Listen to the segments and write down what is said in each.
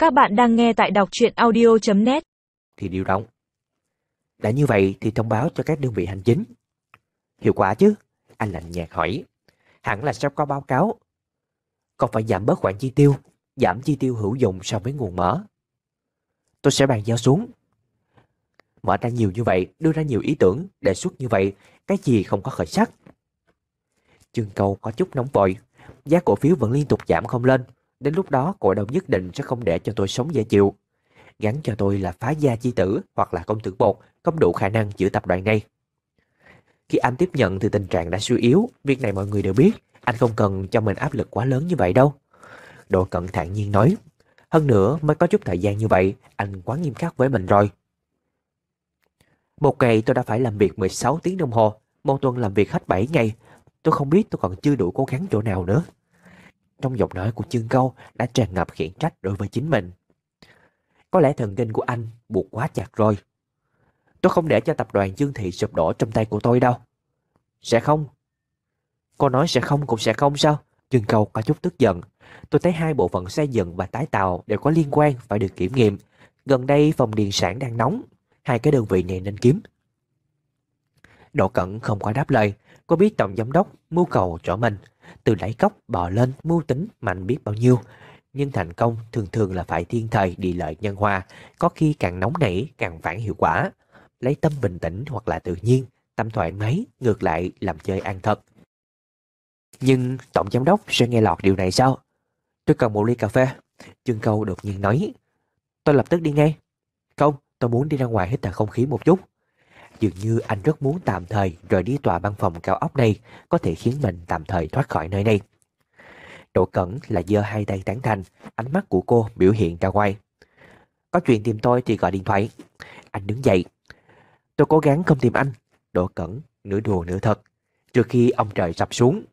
Các bạn đang nghe tại đọc truyện audio.net. Thì điều động. Đã như vậy thì thông báo cho các đơn vị hành chính. Hiệu quả chứ? Anh lạnh nhạt hỏi. Hẳn là sẽ có báo cáo. Còn phải giảm bớt khoản chi tiêu, giảm chi tiêu hữu dụng so với nguồn mở. Tôi sẽ bàn giao xuống. Mở ra nhiều như vậy, đưa ra nhiều ý tưởng, đề xuất như vậy, cái gì không có khởi sắc. Chương Cầu có chút nóng vội. Giá cổ phiếu vẫn liên tục giảm không lên. Đến lúc đó cổ đông nhất định sẽ không để cho tôi sống dễ chịu. Gắn cho tôi là phá gia chi tử hoặc là công tử bột, không đủ khả năng giữ tập đoàn này. Khi anh tiếp nhận thì tình trạng đã suy yếu. Việc này mọi người đều biết. Anh không cần cho mình áp lực quá lớn như vậy đâu. Đỗ Cẩn thản nhiên nói. Hơn nữa mới có chút thời gian như vậy, anh quá nghiêm khắc với mình rồi. Một ngày tôi đã phải làm việc 16 tiếng đồng hồ. Một tuần làm việc hết 7 ngày. Tôi không biết tôi còn chưa đủ cố gắng chỗ nào nữa. Trong giọng nói của Chương Câu đã tràn ngập khiển trách đối với chính mình. Có lẽ thần kinh của anh buộc quá chặt rồi. Tôi không để cho tập đoàn Dương Thị sụp đổ trong tay của tôi đâu. Sẽ không? Cô nói sẽ không cũng sẽ không sao? Chương Câu có chút tức giận. Tôi thấy hai bộ phận xây dựng và tái tạo đều có liên quan phải được kiểm nghiệm. Gần đây phòng điện sản đang nóng. Hai cái đơn vị này nên kiếm. Đỗ Cẩn không có đáp lời. Cô biết tổng giám đốc mưu cầu cho mình. Từ đáy cốc bò lên mưu tính mạnh biết bao nhiêu. Nhưng thành công thường thường là phải thiên thời địa lợi nhân hòa. Có khi càng nóng nảy càng phản hiệu quả. Lấy tâm bình tĩnh hoặc là tự nhiên, tâm thoải mái, ngược lại làm chơi ăn thật. Nhưng tổng giám đốc sẽ nghe lọt điều này sao? Tôi cần một ly cà phê. Chương Câu đột nhiên nói. Tôi lập tức đi ngay. Không, tôi muốn đi ra ngoài hít thở không khí một chút. Dường như anh rất muốn tạm thời rời đi tòa văn phòng cao ốc này, có thể khiến mình tạm thời thoát khỏi nơi này. Đỗ Cẩn là giơ hai tay tán thành, ánh mắt của cô biểu hiện ra ngoài. Có chuyện tìm tôi thì gọi điện thoại. Anh đứng dậy. Tôi cố gắng không tìm anh. Đỗ Cẩn nửa đùa nửa thật. Trừ khi ông trời sập xuống.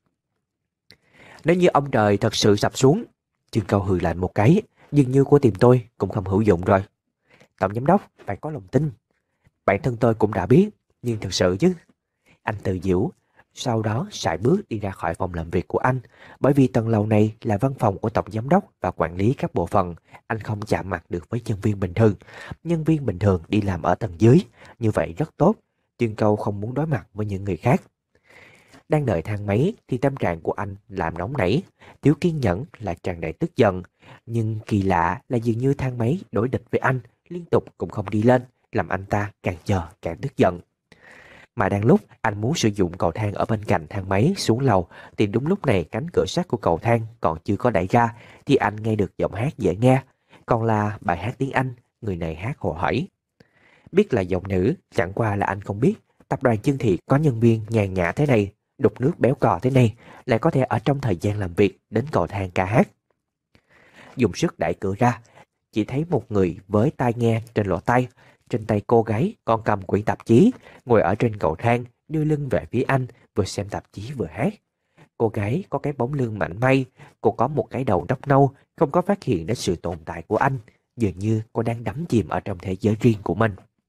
Nếu như ông trời thật sự sập xuống, Chương Câu hừ lạnh một cái, dường như cô tìm tôi cũng không hữu dụng rồi. Tổng giám đốc phải có lòng tin. Bản thân tôi cũng đã biết, nhưng thật sự chứ. Anh tự giễu, sau đó sải bước đi ra khỏi phòng làm việc của anh. Bởi vì tầng lầu này là văn phòng của tổng giám đốc và quản lý các bộ phận, anh không chạm mặt được với nhân viên bình thường. Nhân viên bình thường đi làm ở tầng dưới, như vậy rất tốt. Chương Câu không muốn đối mặt với những người khác. Đang đợi thang máy thì tâm trạng của anh làm nóng nảy, thiếu kiên nhẫn là tràn đầy tức giận. Nhưng kỳ lạ là dường như thang máy đối địch với anh, liên tục cũng không đi lên, làm anh ta càng chờ càng tức giận. Mà đang lúc anh muốn sử dụng cầu thang ở bên cạnh thang máy xuống lầu thì đúng lúc này cánh cửa sắt của cầu thang còn chưa có đẩy ra thì anh nghe được giọng hát dễ nghe. Còn là bài hát tiếng Anh, người này hát hồ hởi. Biết là giọng nữ, chẳng qua là anh không biết tập đoàn Dương Thị có nhân viên nhàn nhã thế này, đục nước béo cò thế này, lại có thể ở trong thời gian làm việc đến cầu thang ca hát. Dùng sức đẩy cửa ra, chỉ thấy một người với tai nghe trên lỗ tai. Trên tay cô gái còn cầm quyển tạp chí, ngồi ở trên cầu thang, đưa lưng về phía anh, vừa xem tạp chí vừa hát. Cô gái có cái bóng lưng mảnh mai, cô có một cái đầu tóc nâu, không có phát hiện đến sự tồn tại của anh, dường như cô đang đắm chìm ở trong thế giới riêng của mình.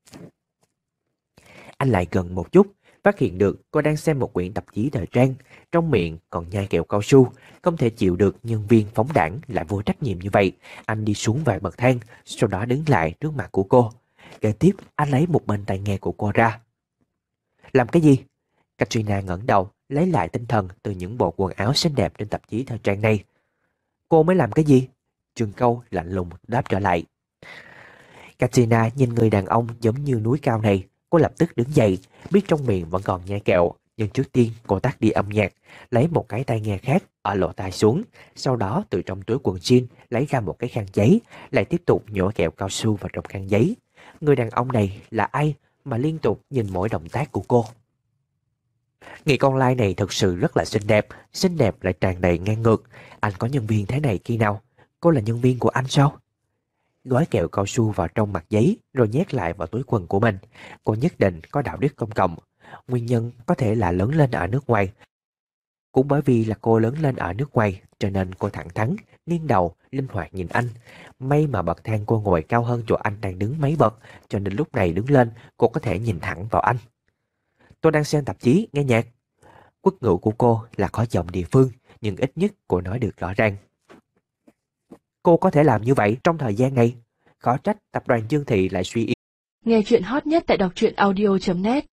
Anh lại gần một chút, phát hiện được cô đang xem một quyển tạp chí thời trang, trong miệng còn nhai kẹo cao su, không thể chịu được nhân viên phóng đãng lại vô trách nhiệm như vậy. Anh đi xuống vài bậc thang, sau đó đứng lại trước mặt của cô. Kế tiếp, anh lấy một bên tai nghe của cô ra. Làm cái gì? Katrina ngẩng đầu, lấy lại tinh thần từ những bộ quần áo xinh đẹp trên tạp chí thời trang này. Cô mới làm cái gì? Chương Câu lạnh lùng đáp trở lại. Katrina nhìn người đàn ông giống như núi cao này, cô lập tức đứng dậy, biết trong miệng vẫn còn nhai kẹo, nhưng trước tiên cô tắt đi âm nhạc, lấy một cái tai nghe khác ở lỗ tai xuống, sau đó từ trong túi quần jean lấy ra một cái khăn giấy, lại tiếp tục nhổ kẹo cao su vào trong khăn giấy. Người đàn ông này là ai mà liên tục nhìn mỗi động tác của cô? Người con lai này thật sự rất là xinh đẹp lại tràn đầy ngang ngược. Anh có nhân viên thế này khi nào? Cô là nhân viên của anh sao? Gói kẹo cao su vào trong mặt giấy rồi nhét lại vào túi quần của mình. Cô nhất định có đạo đức công cộng. Nguyên nhân có thể là lớn lên ở nước ngoài. Cũng bởi vì là cô lớn lên ở nước ngoài cho nên cô thẳng thắn, nghiêng đầu, linh hoạt nhìn anh. May mà bậc thang cô ngồi cao hơn chỗ anh đang đứng mấy bậc, cho nên lúc này đứng lên cô có thể nhìn thẳng vào anh. Tôi đang xem tạp chí, nghe nhạc. Quốc ngữ của cô là có giọng địa phương, nhưng ít nhất cô nói được rõ ràng. cô có thể làm như vậy trong thời gian này. Khó trách tập đoàn Dương Thị lại suy yếu. Nghe chuyện hot nhất tại đọc truyện audio.net